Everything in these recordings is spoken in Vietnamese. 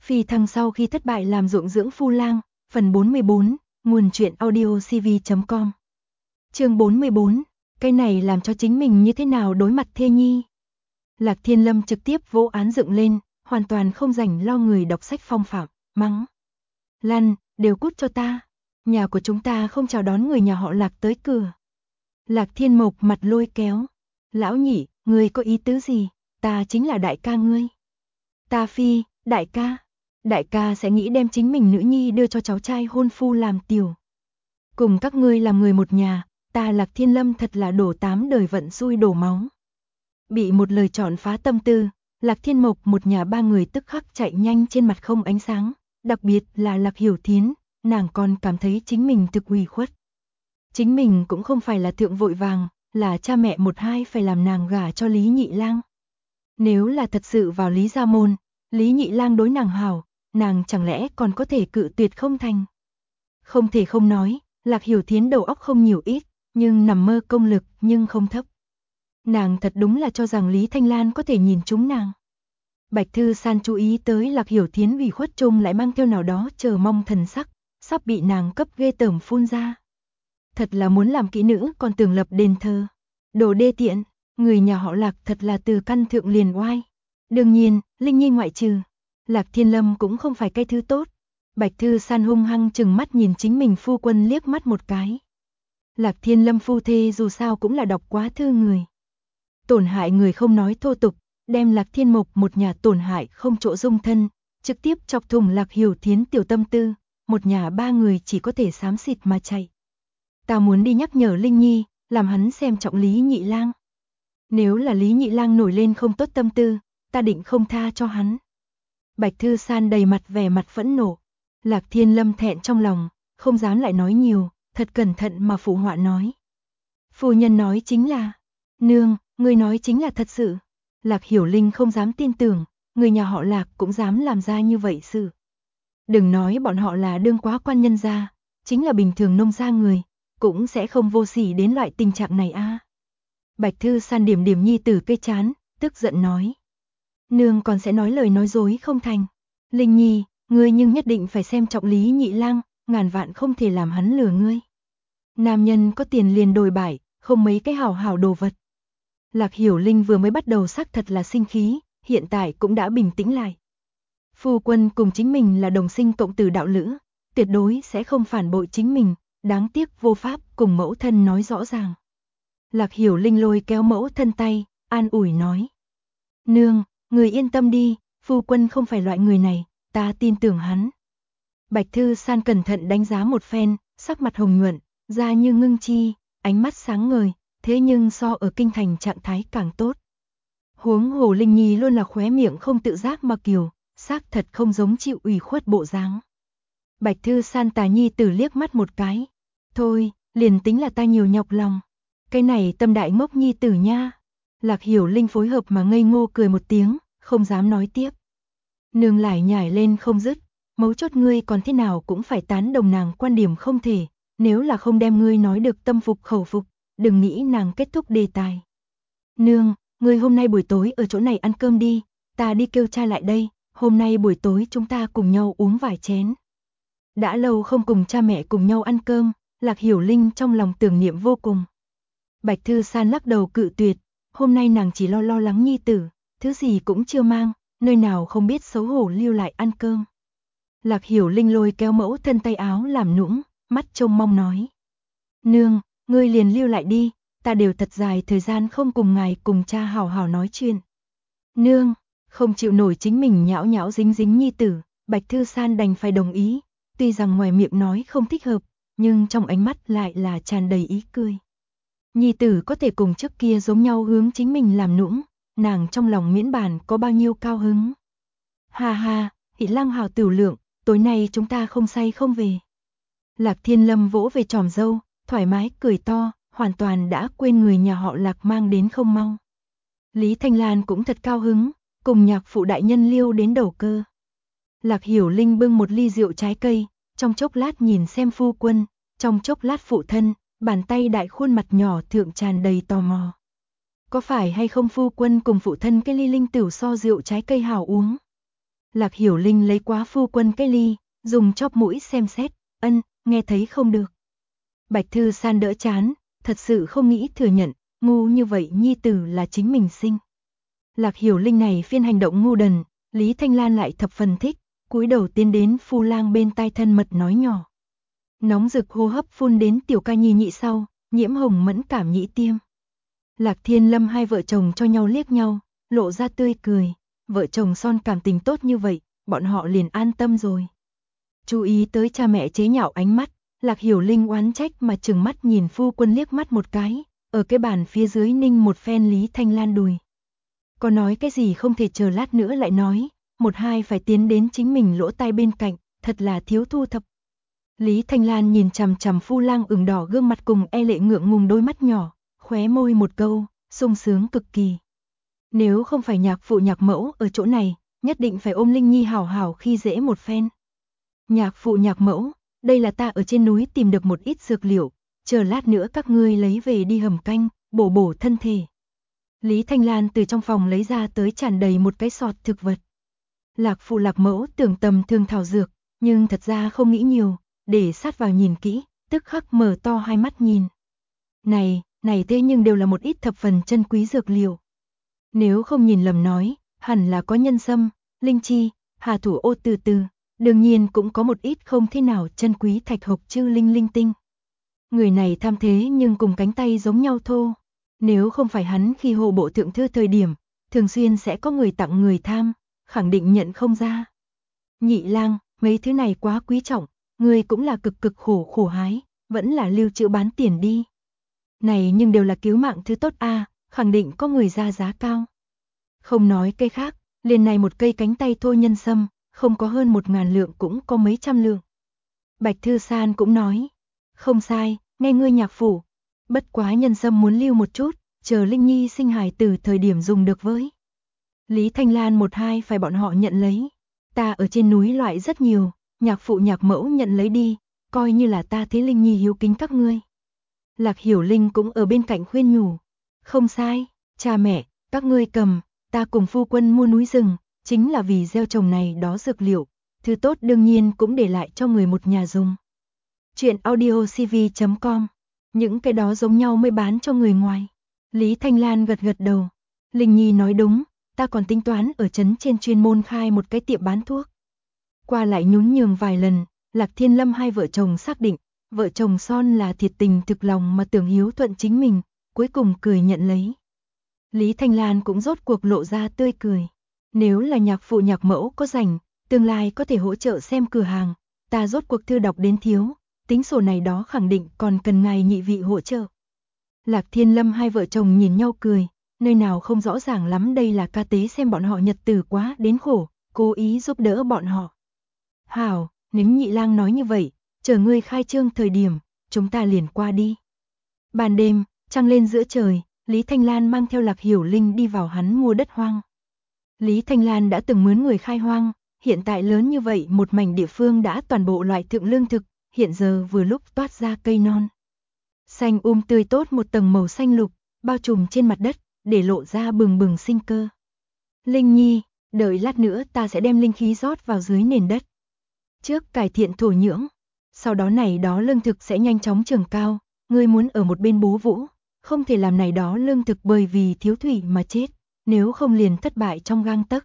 Phi thăng sau khi thất bại làm ruộng dưỡng phu lang, phần 44, nguồn truyện audio cv.com. Chương 44, cái này làm cho chính mình như thế nào đối mặt thê nhi. Lạc Thiên Lâm trực tiếp vỗ án dựng lên, hoàn toàn không rảnh lo người đọc sách phong phạm, mắng. Lăn, đều cút cho ta, nhà của chúng ta không chào đón người nhà họ Lạc tới cửa. Lạc Thiên Mộc mặt lôi kéo. Lão nhị, ngươi có ý tứ gì, ta chính là đại ca ngươi. Ta phi, đại ca sẽ nghĩ đem chính mình nữ nhi đưa cho cháu trai hôn phu làm tiểu. Cùng các ngươi làm người một nhà, ta Lạc Thiên Lâm thật là đổ 8 đời vận xui đổ máu. Bị một lời chọn phá tâm tư, Lạc Thiên Mộc một nhà 3 người tức khắc chạy nhanh trên mặt không ánh sáng, đặc biệt là Lạc Hiểu Thiến, nàng còn cảm thấy chính mình thực ủy khuất. Chính mình cũng không phải là thượng vội vàng, là cha mẹ một hai phải làm nàng gả cho Lý Nhị Lang. Nếu là thật sự vào Lý gia môn, Lý Nhị Lang đối nàng hảo, nàng chẳng lẽ còn có thể cự tuyệt không thành. Không thể không nói, Lạc Hiểu Thiến đầu óc không nhiều ít, nhưng nằm mơ công lực nhưng không thấp. Nàng thật đúng là cho rằng Lý Thanh Lan có thể nhìn trúng nàng. Bạch Thư San chú ý tới Lạc Hiểu Thiến ủy khuất chung lại mang theo nào đó chờ mong thần sắc, sắp bị nàng cấp ghê tởm phun ra. Thật là muốn làm kỹ nữ còn tưởng lập đền thờ. Đồ đê tiện, người nhà họ Lạc thật là từ căn thượng liền oai. Đương nhiên, Linh Nhi ngoại trừ. Lạc Thiên Lâm cũng không phải cái thứ tốt. Bạch Thư San hung hăng chừng mắt nhìn chính mình phu quân liếc mắt một cái. Lạc Thiên Lâm phu thê dù sao cũng là đọc quá thư người. Tổn hại người không nói thô tục, đem Lạc Thiên Mộc một nhà tổn hại không chỗ dung thân, trực tiếp chọc thủng Lạc Hiểu Thiến tiểu tâm tư, một nhà 3 người chỉ có thể xám xịt mà chạy. Ta muốn đi nhắc nhở Linh Nhi, làm hắn xem trọng Lý Nhị Lang. Nếu là Lý Nhị Lang nổi lên không tốt tâm tư, ta định không tha cho hắn. Bạch Thư San đầy mặt vẻ mặt phẫn nộ. Lạc Thiên Lâm thẹn trong lòng, không dám lại nói nhiều, thật cẩn thận mà phụ họa nói. Phu nhân nói chính là, nương, người nói chính là thật sự. Lạc Hiểu Linh không dám tin tưởng, người nhà họ Lạc cũng dám làm ra như vậy sự. Đừng nói bọn họ là đương quá quan nhân gia, chính là bình thường nông gia người, cũng sẽ không vô sỉ đến loại tình trạng này a. Bạch Thư San điểm điểm nhi tử cây chán, tức giận nói. Nương còn sẽ nói lời nói dối không thành. Linh Nhi, ngươi nhưng nhất định phải xem trọng Lý Nhị Lang, ngàn vạn không thể làm hắn lừa ngươi. Nam nhân có tiền liền đồi bại, không mấy cái hảo hảo đồ vật. Lạc Hiểu Linh vừa mới bắt đầu xác thật là sinh khí, hiện tại cũng đã bình tĩnh lại. Phu quân cùng chính mình là đồng sinh cộng tử đạo lữ, tuyệt đối sẽ không phản bội chính mình, đáng tiếc vô pháp cùng mẫu thân nói rõ ràng. Lạc Hiểu Linh lôi kéo mẫu thân tay, an ủi nói. Nương, người yên tâm đi, phu quân không phải loại người này, ta tin tưởng hắn. Bạch Thư San cẩn thận đánh giá một phen, sắc mặt hồng nhuận, da như ngưng chi, ánh mắt sáng ngời, thế nhưng so ở kinh thành trạng thái càng tốt. Huống hồ Linh Nhi luôn là khóe miệng không tự giác mà kiều, xác thật không giống chịu ủy khuất bộ dáng. Bạch Thư San tà nhi tử liếc mắt một cái. Thôi, liền tính là ta nhiều nhọc lòng. Cái này tâm đại ngốc nhi tử nha. Lạc Hiểu Linh phối hợp mà ngây ngô cười một tiếng, không dám nói tiếp. Nương lại nhảy lên không dứt, mấu chốt ngươi còn thế nào cũng phải tán đồng nàng quan điểm không thể, nếu là không đem ngươi nói được tâm phục khẩu phục, đừng nghĩ nàng kết thúc đề tài. Nương, ngươi hôm nay buổi tối ở chỗ này ăn cơm đi, ta đi kêu cha lại đây, hôm nay buổi tối chúng ta cùng nhau uống vài chén. Đã lâu không cùng cha mẹ cùng nhau ăn cơm, Lạc Hiểu Linh trong lòng tưởng niệm vô cùng. Bạch Thư San lắc đầu cự tuyệt, hôm nay nàng chỉ lo lắng nhi tử, thứ gì cũng chưa mang, nơi nào không biết xấu hổ lưu lại ăn cơm. Lạc Hiểu Linh lôi kéo mẫu thân tay áo làm nũng, mắt trông mong nói. Nương, ngươi liền lưu lại đi, ta đều thật dài thời gian không cùng ngài cùng cha hào hào nói chuyện. Nương, không chịu nổi chính mình nhão nhão dính dính nhi tử, Bạch Thư San đành phải đồng ý, tuy rằng ngoài miệng nói không thích hợp, nhưng trong ánh mắt lại là tràn đầy ý cười. Nhi tử có thể cùng trước kia giống nhau hướng chính mình làm nũng, nàng trong lòng miễn bàn có bao nhiêu cao hứng. Ha ha, Hỷ Lang hào tiểu lượng, tối nay chúng ta không say không về. Lạc Thiên Lâm vỗ về tròm dâu, thoải mái cười to, hoàn toàn đã quên người nhà họ Lạc mang đến không mau. Lý Thanh Lan cũng thật cao hứng, cùng nhạc phụ đại nhân liêu đến đầu cơ. Lạc Hiểu Linh bưng một ly rượu trái cây, trong chốc lát nhìn xem phu quân, trong chốc lát phụ thân, bàn tay đại khuôn mặt nhỏ thượng tràn đầy tò mò. Có phải hay không phu quân cùng phụ thân cái ly linh tửu so rượu trái cây hảo uống? Lạc Hiểu Linh lấy quá phu quân cái ly, dùng chóp mũi xem xét, nghe thấy không được. Bạch Thư San đỡ chán, thật sự không nghĩ thừa nhận, ngu như vậy nhi tử là chính mình sinh. Lạc Hiểu Linh này phiên hành động ngu đần, Lý Thanh Lan lại thập phần thích, cúi đầu tiến đến Phu Lang bên tai thân mật nói nhỏ. Nóng rực hô hấp phun đến tiểu ca nhi nhị sau, nhiễm hồng mẫn cảm nhĩ tiêm. Lạc Thiên Lâm hai vợ chồng cho nhau liếc nhau, lộ ra tươi cười, vợ chồng son cảm tình tốt như vậy, bọn họ liền an tâm rồi. Chú ý tới cha mẹ chế nhạo ánh mắt, Lạc Hiểu Linh oán trách mà trừng mắt nhìn phu quân liếc mắt một cái, ở cái bàn phía dưới ninh một phen Lý Thanh Lan đùi. Có nói cái gì không thể chờ lát nữa lại nói, một hai phải tiến đến chính mình lỗ tai bên cạnh, thật là thiếu thu thập. Lý Thanh Lan nhìn chằm chằm Phu Lang ửng đỏ gương mặt cùng e lệ ngượng ngùng đôi mắt nhỏ, khóe môi một câu, sung sướng cực kỳ. Nếu không phải nhạc phụ nhạc mẫu ở chỗ này, nhất định phải ôm Linh Nhi hảo hảo khi dễ một phen. Nhạc phụ nhạc mẫu, đây là ta ở trên núi tìm được một ít dược liệu, chờ lát nữa các ngươi lấy về đi hầm canh, bổ bổ thân thể. Lý Thanh Lan từ trong phòng lấy ra tới tràn đầy một cái sọt thực vật. Lạc phụ lạc mẫu tưởng tầm thường thảo dược, nhưng thật ra không nghĩ nhiều, để sát vào nhìn kỹ, tức khắc mở to hai mắt nhìn. Này thế nhưng đều là một ít thập phần chân quý dược liệu. Nếu không nhìn lầm nói, hẳn là có nhân sâm, linh chi, hà thủ ô từ từ, đương nhiên cũng có một ít không thế nào chân quý thạch hộc chư linh linh tinh. Người này tham thế nhưng cùng cánh tay giống nhau thô. Nếu không phải hắn khi hộ bộ thượng thư thời điểm, thường xuyên sẽ có người tặng người tham, khẳng định nhận không ra. Nhị lang, mấy thứ này quá quý trọng, người cũng là cực khổ hái, vẫn là lưu trữ bán tiền đi. Này nhưng đều là cứu mạng thứ tốt a, khẳng định có người ra giá cao. Không nói cây khác, liền này một cây cánh tay thô nhân sâm, không có hơn 1000 lượng cũng có mấy trăm lượng. Bạch Thư San cũng nói, không sai, nghe ngươi nhạc phủ, bất quá nhân sâm muốn lưu một chút, chờ Linh Nhi sinh hài từ thời điểm dùng được với. Lý Thanh Lan một hai phải bọn họ nhận lấy, ta ở trên núi loại rất nhiều, nhạc phụ nhạc mẫu nhận lấy đi, coi như là ta thế Linh Nhi hiếu kính các ngươi. Lạc Hiểu Linh cũng ở bên cạnh khuyên nhủ, không sai, cha mẹ, các ngươi cầm, ta cùng phu quân mua núi rừng, chính là vì gieo trồng này đó dược liệu, thứ tốt đương nhiên cũng để lại cho người một nhà dùng. Chuyện audiocv.com, những cái đó giống nhau mới bán cho người ngoài. Lý Thanh Lan gật gật đầu, Linh Nhi nói đúng, ta còn tính toán ở trấn trên chuyên môn khai một cái tiệm bán thuốc. Qua lại nhún nhường vài lần, Lạc Thiên Lâm hai vợ chồng xác định, vợ chồng son là thiệt tình thực lòng mà tưởng hiếu thuận chính mình, cuối cùng cười nhận lấy. Lý Thanh Lan cũng rốt cuộc lộ ra tươi cười. Nếu là nhạc phụ nhạc mẫu có rảnh, tương lai có thể hỗ trợ xem cửa hàng, ta rốt cuộc thư đọc đến thiếu, tính sổ này đó khẳng định còn cần ngài nhị vị hỗ trợ. Lạc Thiên Lâm hai vợ chồng nhìn nhau cười, nơi nào không rõ ràng lắm đây là ca tế xem bọn họ nhật tử quá đến khổ, cố ý giúp đỡ bọn họ. Hảo, nếu nhị lang nói như vậy, chờ ngươi khai trương thời điểm, chúng ta liền qua đi. Ban đêm, trăng lên giữa trời, Lý Thanh Lan mang theo Lạc Hiểu Linh đi vào hắn mua đất hoang. Lý Thanh Lan đã từng mướn người khai hoang, hiện tại lớn như vậy một mảnh địa phương đã toàn bộ loại thượng lương thực, hiện giờ vừa lúc toát ra cây non. Xanh tươi tốt một tầng màu xanh lục, bao trùm trên mặt đất, để lộ ra bừng bừng sinh cơ. Linh Nhi, đợi lát nữa ta sẽ đem linh khí rót vào dưới nền đất. Trước cải thiện thổ nhưỡng, sau đó này đó lương thực sẽ nhanh chóng trưởng cao, ngươi muốn ở một bên bố vũ, không thể làm này đó lương thực bởi vì thiếu thủy mà chết, nếu không liền thất bại trong gang tấc.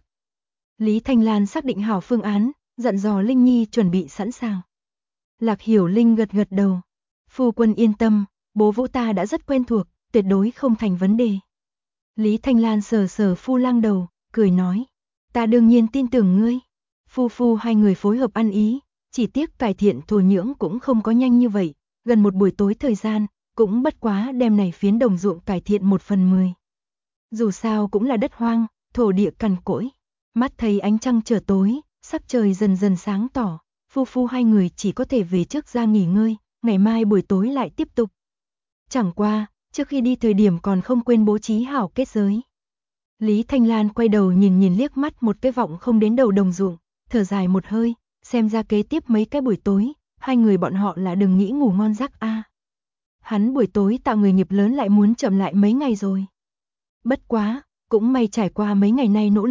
Lý Thanh Lan xác định hảo phương án, dặn dò Linh Nhi chuẩn bị sẵn sàng. Lạc Hiểu Linh gật gật đầu. Phu quân yên tâm, bố vũ ta đã rất quen thuộc, tuyệt đối không thành vấn đề. Lý Thanh Lan sờ sờ Phu Lang đầu, cười nói. Ta đương nhiên tin tưởng ngươi. Phu hai người phối hợp ăn ý, chỉ tiếc cải thiện thổ nhưỡng cũng không có nhanh như vậy, gần một buổi tối thời gian, cũng bất quá đem này phiến đồng ruộng cải thiện 1/10. Dù sao cũng là đất hoang, thổ địa cằn cỗi. Mắt thấy ánh trăng trở tối, sắc trời dần dần sáng tỏ, phu hai người chỉ có thể về trước ra nghỉ ngơi, ngày mai buổi tối lại tiếp tục. Chẳng qua, trước khi đi thời điểm còn không quên bố trí hảo kết giới. Lý Thanh Lan quay đầu nhìn liếc mắt một cái vọng không đến đầu đồng ruộng, thở dài một hơi, xem ra kế tiếp mấy cái buổi tối, hai người bọn họ là đừng nghĩ ngủ ngon giấc a. Hắn buổi tối tạo người nghiệp lớn lại muốn chậm lại mấy ngày rồi. Bất quá, cũng may trải qua mấy ngày nay nỗ lực,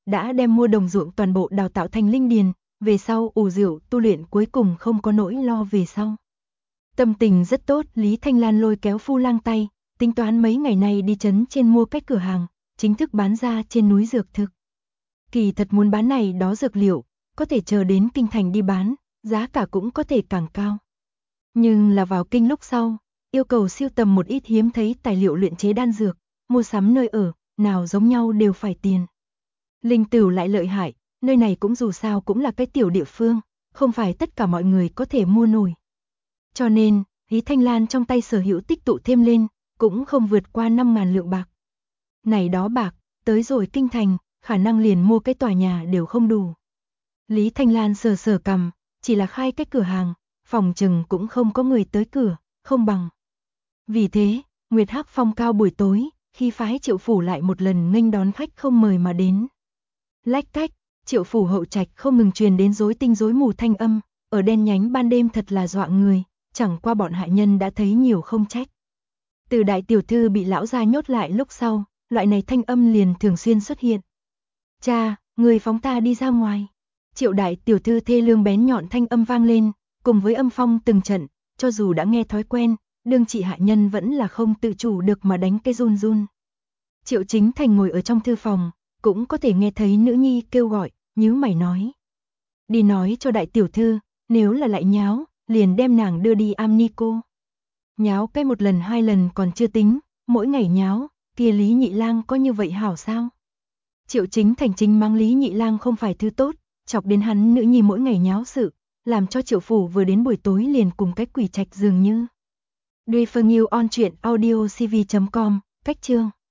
đã đem mua đồng ruộng toàn bộ đào tạo thành linh điền, về sau ủ rượu tu luyện cuối cùng không có nỗi lo về sau. Tâm tình rất tốt, Lý Thanh Lan lôi kéo Phu Lang tay, tính toán mấy ngày nay đi trấn trên mua cái cửa hàng, chính thức bán ra trên núi dược thực. Kỳ thật muốn bán này đó dược liệu, có thể chờ đến kinh thành đi bán, giá cả cũng có thể càng cao. Nhưng là vào kinh lúc sau, yêu cầu siêu tầm một ít hiếm thấy tài liệu luyện chế đan dược, mua sắm nơi ở, nào giống nhau đều phải tiền. Linh Tửu lại lợi hại, nơi này cũng dù sao cũng là cái tiểu địa phương, không phải tất cả mọi người có thể mua nổi. Cho nên, Lý Thanh Lan trong tay sở hữu tích tụ thêm lên, cũng không vượt qua 5.000 lượng bạc. Này đó bạc, tới rồi kinh thành, khả năng liền mua cái tòa nhà đều không đủ. Lý Thanh Lan sờ sờ cằm, chỉ là khai cái cửa hàng, phòng chừng cũng không có người tới cửa, không bằng. Vì thế, Nguyệt Hắc Phong cao buổi tối, khi phái Triệu phủ lại một lần nghênh đón khách không mời mà đến. Lách cách, Triệu phủ hậu trạch không ngừng truyền đến rối tinh rối mù thanh âm, ở đen nhánh ban đêm thật là dọa người, chẳng qua bọn hạ nhân đã thấy nhiều không trách. Từ đại tiểu thư bị lão gia nhốt lại lúc sau, loại này thanh âm liền thường xuyên xuất hiện. Cha, người phóng ta đi ra ngoài. Triệu đại tiểu thư thê lương bén nhọn thanh âm vang lên, cùng với âm phong từng trận, cho dù đã nghe thói quen, đương chị hạ nhân vẫn là không tự chủ được mà đánh cái run run. Triệu Chính Thành ngồi ở trong thư phòng, cũng có thể nghe thấy nữ nhi kêu gọi, nhíu mày nói. Đi nói cho đại tiểu thư, nếu là lại nháo, liền đem nàng đưa đi am ni cô. Nháo cái một lần hai lần còn chưa tính, mỗi ngày nháo, kia Lý Nhị Lang có như vậy hảo sao? Triệu Chính Thành chính mang Lý Nhị Lang không phải thứ tốt, chọc đến hắn nữ nhi mỗi ngày nháo sự, làm cho Triệu phủ vừa đến buổi tối liền cùng cái quỷ trạch dường như. Duy Phương Yêu on truyện audio cv.com, cách chương